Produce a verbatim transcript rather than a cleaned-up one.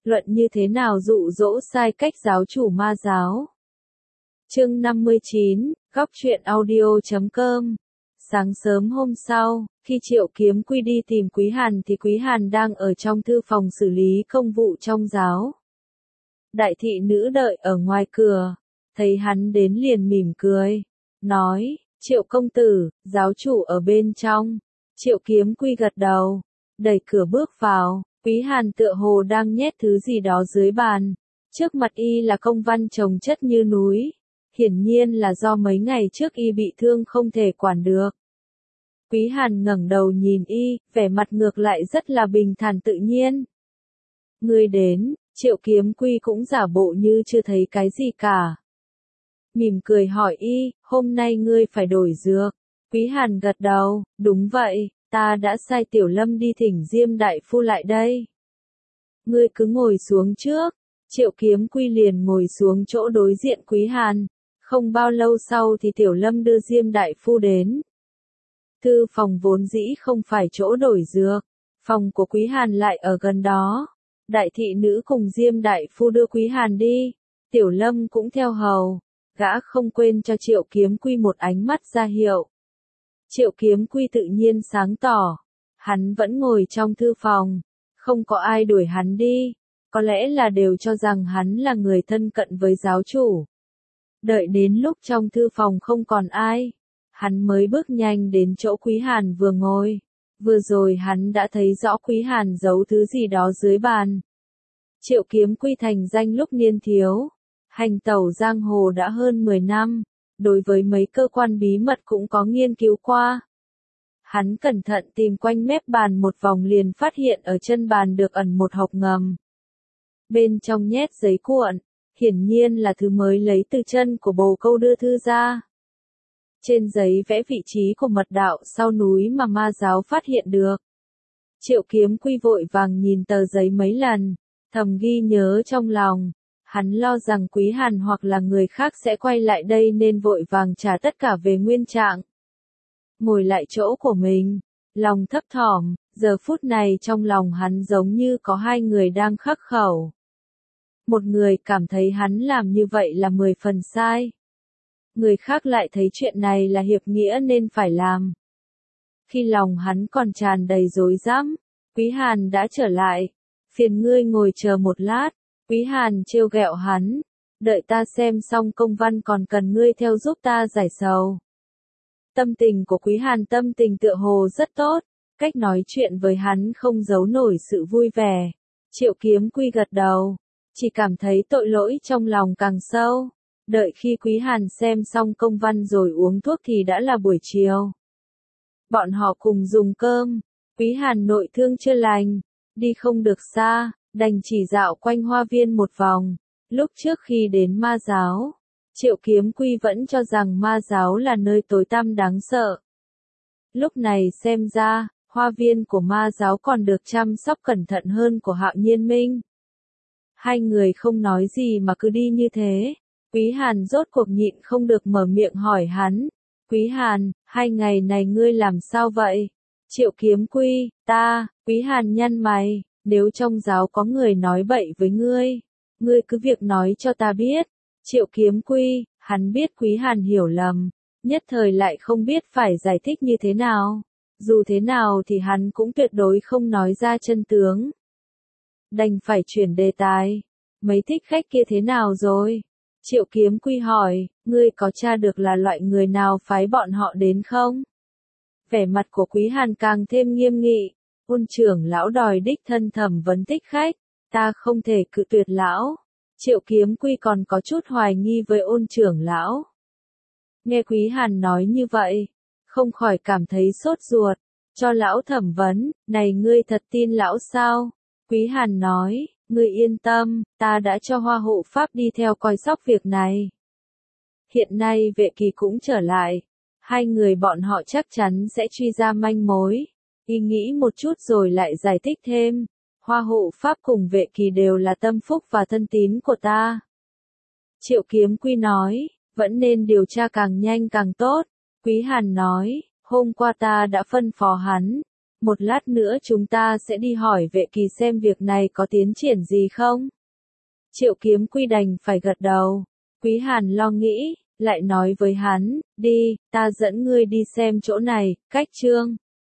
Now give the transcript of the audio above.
Luận như thế nào dụ dỗ sai cách giáo chủ ma giáo. Chương năm mươi chín, góc truyện audio chấm com. Sáng sớm hôm sau, khi Triệu Kiếm Quy đi tìm Quý Hàn thì Quý Hàn đang ở trong thư phòng xử lý công vụ trong giáo. Đại thị nữ đợi ở ngoài cửa, thấy hắn đến liền mỉm cười, nói, Triệu công tử, giáo chủ ở bên trong. Triệu Kiếm Quy gật đầu, đẩy cửa bước vào, Quý Hàn tựa hồ đang nhét thứ gì đó dưới bàn. Trước mặt y là công văn chồng chất như núi. Hiển nhiên là do mấy ngày trước y bị thương không thể quản được. Quý Hàn ngẩng đầu nhìn y, vẻ mặt ngược lại rất là bình thản tự nhiên. Ngươi đến, Triệu Kiếm Quy cũng giả bộ như chưa thấy cái gì cả. Mỉm cười hỏi y, hôm nay ngươi phải đổi dược. Quý Hàn gật đầu, đúng vậy, ta đã sai Tiểu Lâm đi thỉnh Diêm đại phu lại đây. Ngươi cứ ngồi xuống trước. Triệu Kiếm Quy liền ngồi xuống chỗ đối diện Quý Hàn. Không bao lâu sau thì Tiểu Lâm đưa Diêm đại phu đến. Thư phòng vốn dĩ không phải chỗ đổi dược, phòng của Quý Hàn lại ở gần đó. Đại thị nữ cùng Diêm đại phu đưa Quý Hàn đi, Tiểu Lâm cũng theo hầu, gã không quên cho Triệu Kiếm Quy một ánh mắt ra hiệu. Triệu Kiếm Quy tự nhiên sáng tỏ, hắn vẫn ngồi trong thư phòng, không có ai đuổi hắn đi, có lẽ là đều cho rằng hắn là người thân cận với giáo chủ. Đợi đến lúc trong thư phòng không còn ai, hắn mới bước nhanh đến chỗ Quý Hàn vừa ngồi. Vừa rồi hắn đã thấy rõ Quý Hàn giấu thứ gì đó dưới bàn. Triệu Kiếm Quy thành danh lúc niên thiếu, hành tẩu giang hồ đã hơn mười năm, đối với mấy cơ quan bí mật cũng có nghiên cứu qua. Hắn cẩn thận tìm quanh mép bàn một vòng liền phát hiện ở chân bàn được ẩn một hộc ngầm. Bên trong nhét giấy cuộn, hiển nhiên là thứ mới lấy từ chân của bồ câu đưa thư ra. Trên giấy vẽ vị trí của mật đạo sau núi mà ma giáo phát hiện được. Triệu Kiếm Quy vội vàng nhìn tờ giấy mấy lần, thầm ghi nhớ trong lòng. Hắn lo rằng Quý Hàn hoặc là người khác sẽ quay lại đây nên vội vàng trả tất cả về nguyên trạng. Ngồi lại chỗ của mình, lòng thấp thỏm, giờ phút này trong lòng hắn giống như có hai người đang khắc khẩu. Một người cảm thấy hắn làm như vậy là mười phần sai. Người khác lại thấy chuyện này là hiệp nghĩa nên phải làm. Khi lòng hắn còn tràn đầy rối rắm, Quý Hàn đã trở lại. Phiền ngươi ngồi chờ một lát. Quý Hàn trêu ghẹo hắn. Đợi ta xem xong công văn còn cần ngươi theo giúp ta giải sầu. Tâm tình của Quý Hàn tâm tình tựa hồ rất tốt. Cách nói chuyện với hắn không giấu nổi sự vui vẻ. Triệu Kiếm Quy gật đầu. Chỉ cảm thấy tội lỗi trong lòng càng sâu. Đợi khi Quý Hàn xem xong công văn rồi uống thuốc thì đã là buổi chiều. Bọn họ cùng dùng cơm. Quý Hàn nội thương chưa lành, đi không được xa, đành chỉ dạo quanh hoa viên một vòng. Lúc trước khi đến ma giáo, Triệu Kiếm Quy vẫn cho rằng ma giáo là nơi tối tăm đáng sợ. Lúc này xem ra, hoa viên của ma giáo còn được chăm sóc cẩn thận hơn của Hạo Nhiên Minh. Hai người không nói gì mà cứ đi như thế. Quý Hàn rốt cuộc nhịn không được mở miệng hỏi hắn. Quý Hàn, hai ngày này ngươi làm sao vậy? Triệu Kiếm Quy, ta, Quý Hàn nhăn mày, nếu trong giáo có người nói bậy với ngươi, ngươi cứ việc nói cho ta biết. Triệu Kiếm Quy, hắn biết Quý Hàn hiểu lầm, nhất thời lại không biết phải giải thích như thế nào. Dù thế nào thì hắn cũng tuyệt đối không nói ra chân tướng. Đành phải chuyển đề tài. Mấy thích khách kia thế nào rồi? Triệu Kiếm Quy hỏi, ngươi có tra được là loại người nào phái bọn họ đến không? Vẻ mặt của Quý Hàn càng thêm nghiêm nghị. Ôn trưởng lão đòi đích thân thẩm vấn thích khách, ta không thể cự tuyệt lão. Triệu Kiếm Quy còn có chút hoài nghi với ôn trưởng lão. Nghe Quý Hàn nói như vậy, không khỏi cảm thấy sốt ruột. Cho lão thẩm vấn, này ngươi thật tin lão sao? Quý Hàn nói, ngươi yên tâm, ta đã cho Hoa hộ pháp đi theo coi sóc việc này. Hiện nay Vệ Kỳ cũng trở lại, hai người bọn họ chắc chắn sẽ truy ra manh mối. Y nghĩ một chút rồi lại giải thích thêm, Hoa hộ pháp cùng Vệ Kỳ đều là tâm phúc và thân tín của ta. Triệu Kiếm Quy nói, vẫn nên điều tra càng nhanh càng tốt. Quý Hàn nói, hôm qua ta đã phân phó hắn, một lát nữa chúng ta sẽ đi hỏi vệ kỳ xem việc này có tiến triển gì không. Triệu Kiếm Quy đành phải gật đầu. Quý Hàn lo nghĩ, lại nói với hắn, đi, ta dẫn ngươi đi xem chỗ này, cách Trương